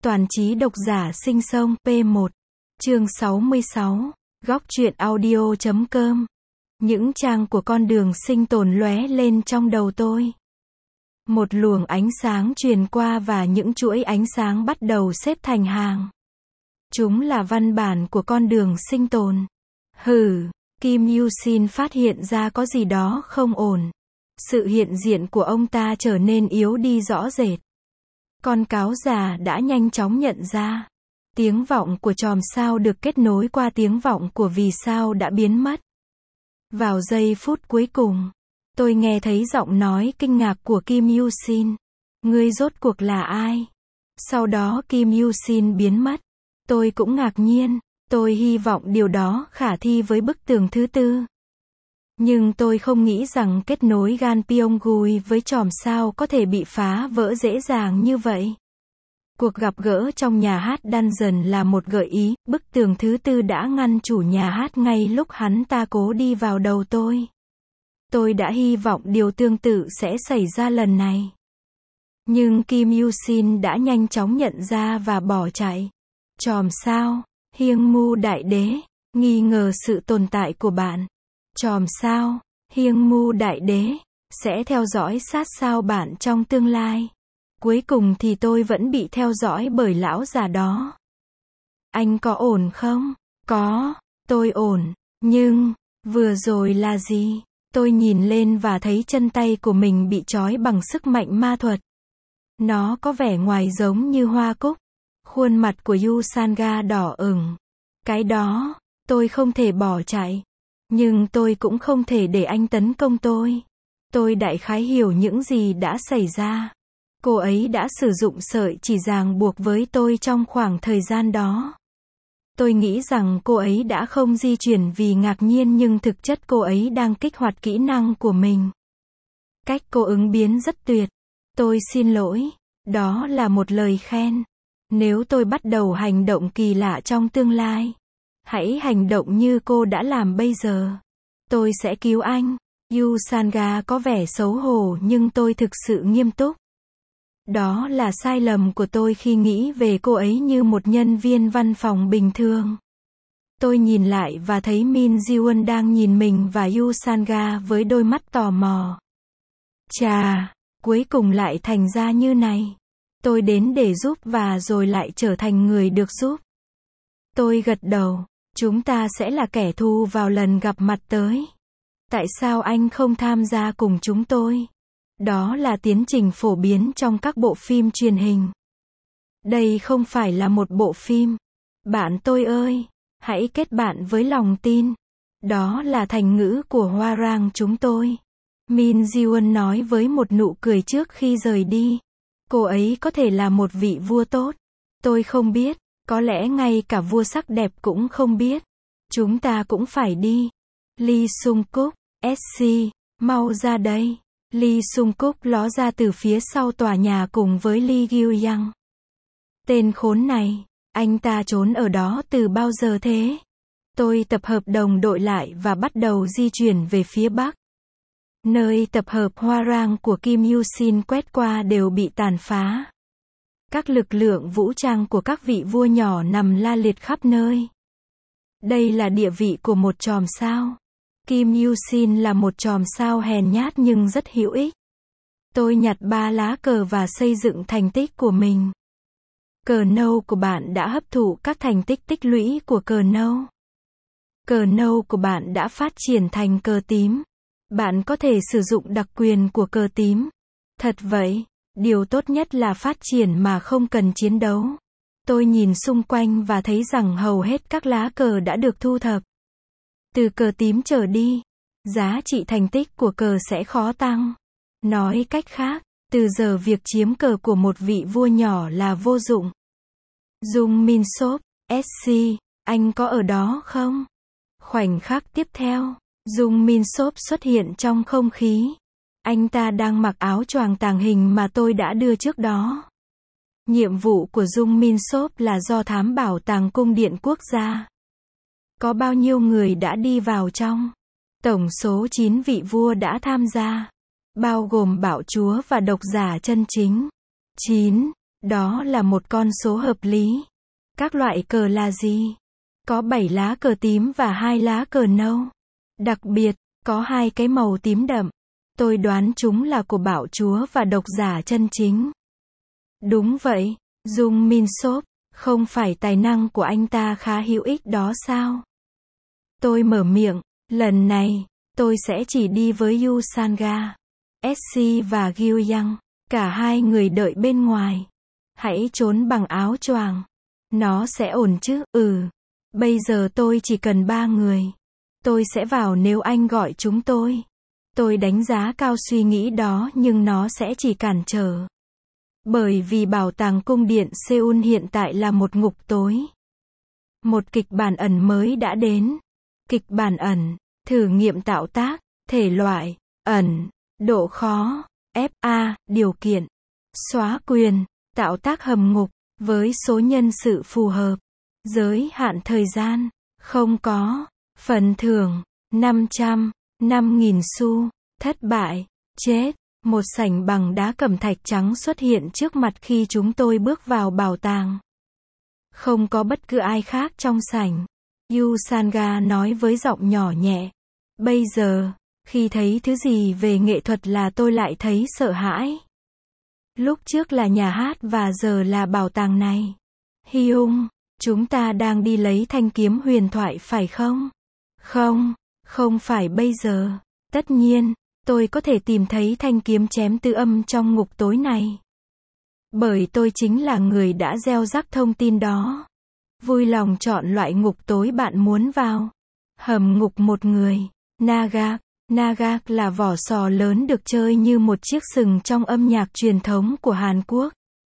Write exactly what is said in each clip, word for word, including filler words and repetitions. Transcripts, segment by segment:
Toàn trí độc giả sinh sông P một. Chương sáu mươi sáu. Góc truyện audio chấm com. Những trang của con đường sinh tồn lóe lên trong đầu tôi. Một luồng ánh sáng truyền qua và những chuỗi ánh sáng bắt đầu xếp thành hàng. Chúng là văn bản của con đường sinh tồn. Hừ, Kim Yu-sin phát hiện ra có gì đó không ổn. Sự hiện diện của ông ta trở nên yếu đi rõ rệt. Con cáo già đã nhanh chóng nhận ra. Tiếng vọng của chòm sao được kết nối qua tiếng vọng của vì sao đã biến mất. Vào giây phút cuối cùng, tôi nghe thấy giọng nói kinh ngạc của Kim Yu-sin. Ngươi rốt cuộc là ai? Sau đó Kim Yu-sin biến mất. Tôi cũng ngạc nhiên. Tôi hy vọng điều đó khả thi với bức tường thứ tư. Nhưng tôi không nghĩ rằng kết nối Gan Pyonggui với chòm sao có thể bị phá vỡ dễ dàng như vậy. Cuộc gặp gỡ trong nhà hát Dungeon là một gợi ý, bức tường thứ tư đã ngăn chủ nhà hát ngay lúc hắn ta cố đi vào đầu tôi. Tôi đã hy vọng điều tương tự sẽ xảy ra lần này. Nhưng Kim Yu-sin đã nhanh chóng nhận ra và bỏ chạy. Chòm sao, Hiêng Mu Đại Đế, nghi ngờ sự tồn tại của bạn. Chòm sao, Hiêng Mu Đại Đế, sẽ theo dõi sát sao bạn trong tương lai. Cuối cùng thì tôi vẫn bị theo dõi bởi lão già đó. Anh có ổn không? Có, tôi ổn. Nhưng, vừa rồi là gì? Tôi nhìn lên và thấy chân tay của mình bị trói bằng sức mạnh ma thuật. Nó có vẻ ngoài giống như hoa cúc. Khuôn mặt của Yu Sanga đỏ ửng. Cái đó, tôi không thể bỏ chạy. Nhưng tôi cũng không thể để anh tấn công tôi. Tôi đại khái hiểu những gì đã xảy ra. Cô ấy đã sử dụng sợi chỉ ràng buộc với tôi trong khoảng thời gian đó. Tôi nghĩ rằng cô ấy đã không di chuyển vì ngạc nhiên nhưng thực chất cô ấy đang kích hoạt kỹ năng của mình. Cách cô ứng biến rất tuyệt. Tôi xin lỗi. Đó là một lời khen. Nếu tôi bắt đầu hành động kỳ lạ trong tương lai, hãy hành động như cô đã làm bây giờ. Tôi sẽ cứu anh. Yu Sanga có vẻ xấu hổ nhưng tôi thực sự nghiêm túc. Đó là sai lầm của tôi khi nghĩ về cô ấy như một nhân viên văn phòng bình thường. Tôi nhìn lại và thấy Min Ji-won đang nhìn mình và Yu Sanga với đôi mắt tò mò. Chà, cuối cùng lại thành ra như này. Tôi đến để giúp và rồi lại trở thành người được giúp. Tôi gật đầu. Chúng ta sẽ là kẻ thù vào lần gặp mặt tới. Tại sao anh không tham gia cùng chúng tôi? Đó là tiến trình phổ biến trong các bộ phim truyền hình. Đây không phải là một bộ phim. Bạn tôi ơi, hãy kết bạn với lòng tin. Đó là thành ngữ của Hwarang chúng tôi. Min Ji-won nói với một nụ cười trước khi rời đi. Cô ấy có thể là một vị vua tốt. Tôi không biết, có lẽ ngay cả vua sắc đẹp cũng không biết. Chúng ta cũng phải đi. Lee Sung-kuk, ét xê, mau ra đây. Lee Sung-kuk ló ra từ phía sau tòa nhà cùng với Lee Gyu-young. Tên khốn này, anh ta trốn ở đó từ bao giờ thế? Tôi tập hợp đồng đội lại và bắt đầu di chuyển về phía bắc. Nơi tập hợp Hwarang của Kim Yu-sin quét qua đều bị tàn phá. Các lực lượng vũ trang của các vị vua nhỏ nằm la liệt khắp nơi. Đây là địa vị của một chòm sao. Kim Yu-sin là một chòm sao hèn nhát nhưng rất hữu ích. Tôi nhặt ba lá cờ và xây dựng thành tích của mình. Cờ nâu của bạn đã hấp thụ các thành tích tích lũy của cờ nâu. Cờ nâu của bạn đã phát triển thành cờ tím. Bạn có thể sử dụng đặc quyền của cờ tím. Thật vậy, điều tốt nhất là phát triển mà không cần chiến đấu. Tôi nhìn xung quanh và thấy rằng hầu hết các lá cờ đã được thu thập. Từ cờ tím trở đi, giá trị thành tích của cờ sẽ khó tăng. Nói cách khác, từ giờ việc chiếm cờ của một vị vua nhỏ là vô dụng. Jung Min Sop, ét xê, anh có ở đó không? Khoảnh khắc tiếp theo, Jung Min Sop xuất hiện trong không khí. Anh ta đang mặc áo choàng tàng hình mà tôi đã đưa trước đó. Nhiệm vụ của Jung Min Sop là do thám bảo tàng cung điện quốc gia. Có bao nhiêu người đã đi vào trong? Tổng số chín vị vua đã tham gia, bao gồm bảo chúa và độc giả chân chính. chín. Đó là một con số hợp lý. Các loại cờ là gì? Có bảy lá cờ tím và hai lá cờ nâu. Đặc biệt, có hai cái màu tím đậm. Tôi đoán chúng là của bạo chúa và độc giả chân chính. Đúng vậy, Jung Min Sop, không phải tài năng của anh ta khá hữu ích đó sao? Tôi mở miệng, lần này, tôi sẽ chỉ đi với Yu Sanga, ét xê và Gyu Yang. Cả hai người đợi bên ngoài. Hãy trốn bằng áo choàng. Nó sẽ ổn chứ? Ừ. Bây giờ tôi chỉ cần ba người. Tôi sẽ vào nếu anh gọi chúng tôi. Tôi đánh giá cao suy nghĩ đó nhưng nó sẽ chỉ cản trở. Bởi vì bảo tàng cung điện Seoul hiện tại là một ngục tối. Một kịch bản ẩn mới đã đến. Kịch bản ẩn, thử nghiệm tạo tác, thể loại, ẩn, độ khó, ép a, điều kiện, xóa quyền, tạo tác hầm ngục, với số nhân sự phù hợp, giới hạn thời gian, không có, phần thưởng, năm trăm, năm nghìn xu, thất bại, chết, một sảnh bằng đá cẩm thạch trắng xuất hiện trước mặt khi chúng tôi bước vào bảo tàng. Không có bất cứ ai khác trong sảnh. Yu Sanga nói với giọng nhỏ nhẹ. Bây giờ, khi thấy thứ gì về nghệ thuật là tôi lại thấy sợ hãi. Lúc trước là nhà hát và giờ là bảo tàng này. Hyung, chúng ta đang đi lấy thanh kiếm huyền thoại phải không? Không, không phải bây giờ. Tất nhiên, tôi có thể tìm thấy thanh kiếm chém tư âm trong ngục tối này. Bởi tôi chính là người đã gieo rắc thông tin đó. Vui lòng chọn loại ngục tối bạn muốn vào. Hầm ngục một người. Nagak. Nagak là vỏ sò lớn được chơi như một chiếc sừng trong âm nhạc truyền thống của Hàn Quốc.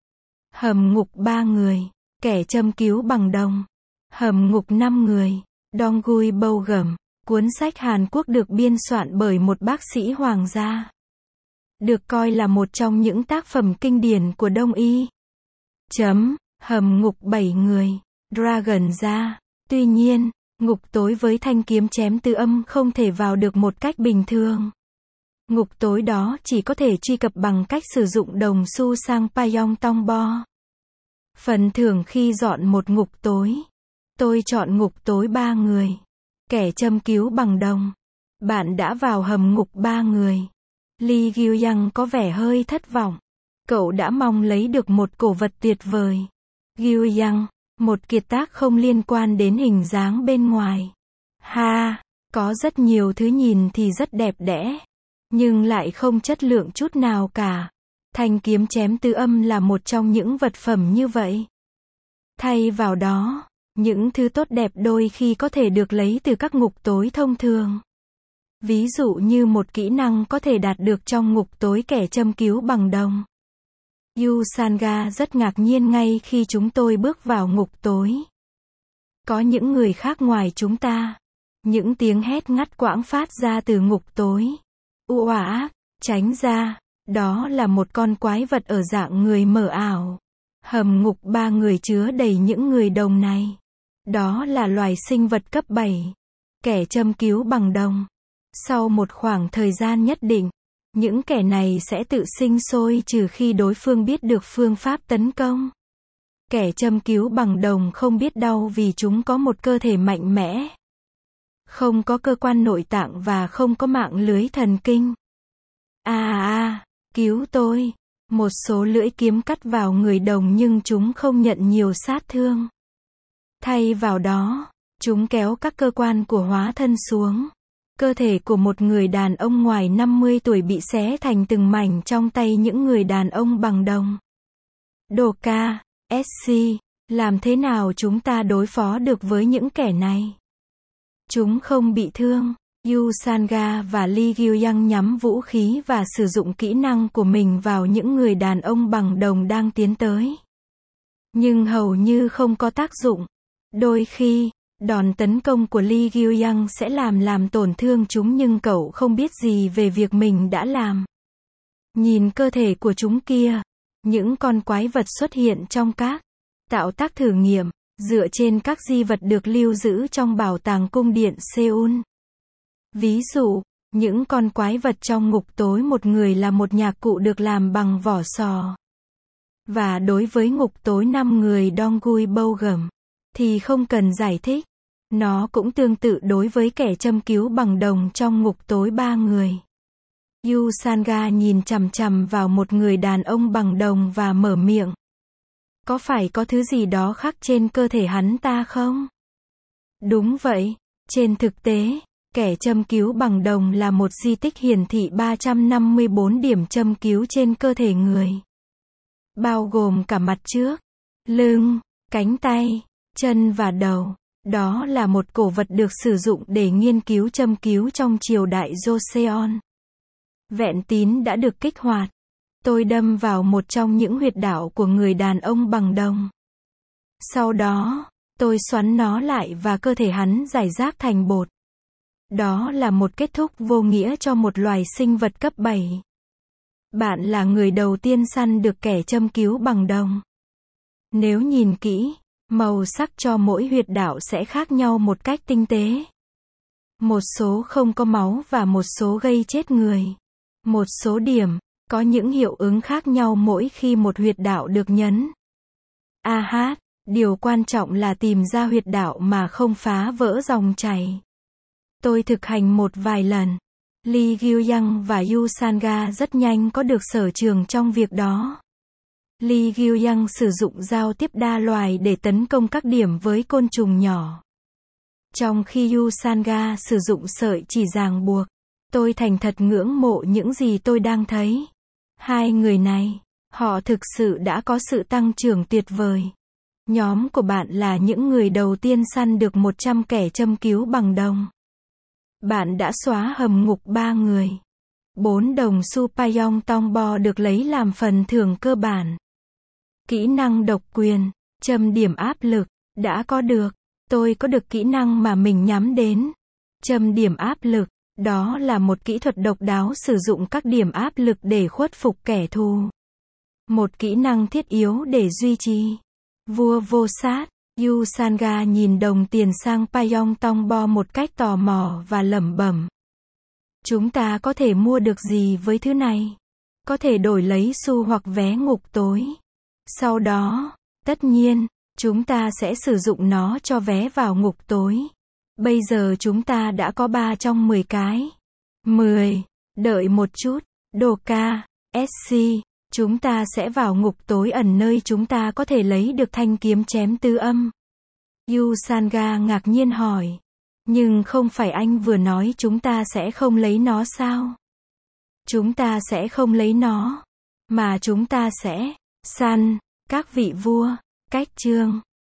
Hầm ngục ba người. Kẻ châm cứu bằng đồng. Hầm ngục năm người. Donggui Bâu Gầm. Cuốn sách Hàn Quốc được biên soạn bởi một bác sĩ hoàng gia. Được coi là một trong những tác phẩm kinh điển của Đông Y. Chấm. Hầm ngục bảy người. Dragon ra. Tuy nhiên, ngục tối với thanh kiếm chém tư âm không thể vào được một cách bình thường. Ngục tối đó chỉ có thể truy cập bằng cách sử dụng đồng xu sang Payong Tongbo. Phần thưởng khi dọn một ngục tối. Tôi chọn ngục tối ba người. Kẻ châm cứu bằng đồng. Bạn đã vào hầm ngục ba người. Lee Gyu Yang có vẻ hơi thất vọng. Cậu đã mong lấy được một cổ vật tuyệt vời. Gyu Yang, một kiệt tác không liên quan đến hình dáng bên ngoài. Ha, có rất nhiều thứ nhìn thì rất đẹp đẽ, nhưng lại không chất lượng chút nào cả. Thanh kiếm chém tư âm là một trong những vật phẩm như vậy. Thay vào đó, những thứ tốt đẹp đôi khi có thể được lấy từ các ngục tối thông thường. Ví dụ như một kỹ năng có thể đạt được trong ngục tối kẻ châm cứu bằng đồng. Yu Sanga rất ngạc nhiên ngay khi chúng tôi bước vào ngục tối. Có những người khác ngoài chúng ta. Những tiếng hét ngắt quãng phát ra từ ngục tối. Ua ác, tránh ra. Đó là một con quái vật ở dạng người mờ ảo. Hầm ngục ba người chứa đầy những người đồng này. Đó là loài sinh vật cấp bảy. Kẻ châm cứu bằng đồng. Sau một khoảng thời gian nhất định, những kẻ này sẽ tự sinh sôi trừ khi đối phương biết được phương pháp tấn công. Kẻ châm cứu bằng đồng không biết đau vì chúng có một cơ thể mạnh mẽ. Không có cơ quan nội tạng và không có mạng lưới thần kinh. À à, cứu tôi. Một số lưỡi kiếm cắt vào người đồng nhưng chúng không nhận nhiều sát thương. Thay vào đó, chúng kéo các cơ quan của hóa thân xuống. Cơ thể của một người đàn ông ngoài năm mươi tuổi bị xé thành từng mảnh trong tay những người đàn ông bằng đồng. Doka, ét xê, làm thế nào chúng ta đối phó được với những kẻ này? Chúng không bị thương. Yu Sanga và Lee Gyu Yang nhắm vũ khí và sử dụng kỹ năng của mình vào những người đàn ông bằng đồng đang tiến tới. Nhưng hầu như không có tác dụng. Đôi khi, đòn tấn công của Lee Gyu Yang sẽ làm làm tổn thương chúng nhưng cậu không biết gì về việc mình đã làm. Nhìn cơ thể của chúng kia. Những con quái vật xuất hiện trong các tạo tác thử nghiệm, dựa trên các di vật được lưu giữ trong bảo tàng cung điện Seoul. Ví dụ, những con quái vật trong ngục tối một người là một nhạc cụ được làm bằng vỏ sò. Và đối với ngục tối năm người Dongui Bowgum, thì không cần giải thích. Nó cũng tương tự đối với kẻ châm cứu bằng đồng trong ngục tối ba người. Yu Sanga nhìn chằm chằm vào một người đàn ông bằng đồng và mở miệng. Có phải có thứ gì đó khác trên cơ thể hắn ta không? Đúng vậy. Trên thực tế, kẻ châm cứu bằng đồng là một di tích hiển thị ba trăm năm mươi bốn điểm châm cứu trên cơ thể người. Bao gồm cả mặt trước, lưng, cánh tay, chân và đầu. Đó là một cổ vật được sử dụng để nghiên cứu châm cứu trong triều đại Joseon. Vẹn tín đã được kích hoạt. Tôi đâm vào một trong những huyệt đạo của người đàn ông bằng đồng. Sau đó, tôi xoắn nó lại và cơ thể hắn rải rác thành bột. Đó là một kết thúc vô nghĩa cho một loài sinh vật cấp bảy. Bạn là người đầu tiên săn được kẻ châm cứu bằng đồng. Nếu nhìn kỹ, màu sắc cho mỗi huyệt đạo sẽ khác nhau một cách tinh tế. Một số không có máu và một số gây chết người. Một số điểm, có những hiệu ứng khác nhau mỗi khi một huyệt đạo được nhấn. A hát, điều quan trọng là tìm ra huyệt đạo mà không phá vỡ dòng chảy. Tôi thực hành một vài lần. Lee Gyu-young và Yu Sanga rất nhanh có được sở trường trong việc đó. Lee Gyu-young sử dụng giao tiếp đa loài để tấn công các điểm với côn trùng nhỏ. Trong khi Yu Sanga sử dụng sợi chỉ ràng buộc. Tôi thành thật ngưỡng mộ những gì tôi đang thấy. Hai người này, họ thực sự đã có sự tăng trưởng tuyệt vời. Nhóm của bạn là những người đầu tiên săn được một trăm kẻ châm cứu bằng đồng. Bạn đã xóa hầm ngục ba người. Bốn đồng Supayong Tongbo được lấy làm phần thưởng cơ bản. Kỹ năng độc quyền, châm điểm áp lực, đã có được. Tôi có được kỹ năng mà mình nhắm đến. Châm điểm áp lực, đó là một kỹ thuật độc đáo sử dụng các điểm áp lực để khuất phục kẻ thù. Một kỹ năng thiết yếu để duy trì. Vua vô sát, Yu Sanga nhìn đồng tiền sang Payong Tongbo một cách tò mò và lẩm bẩm. Chúng ta có thể mua được gì với thứ này? Có thể đổi lấy xu hoặc vé ngục tối. Sau đó, tất nhiên, chúng ta sẽ sử dụng nó cho vé vào ngục tối. Bây giờ chúng ta đã có ba trong mười cái. mười. Đợi một chút. Đồ ca, ét xê. Chúng ta sẽ vào ngục tối ẩn nơi chúng ta có thể lấy được thanh kiếm chém tứ âm. Yu Sanga ngạc nhiên hỏi. Nhưng không phải anh vừa nói chúng ta sẽ không lấy nó sao? Chúng ta sẽ không lấy nó. Mà chúng ta sẽ săn các vị vua. Cách chương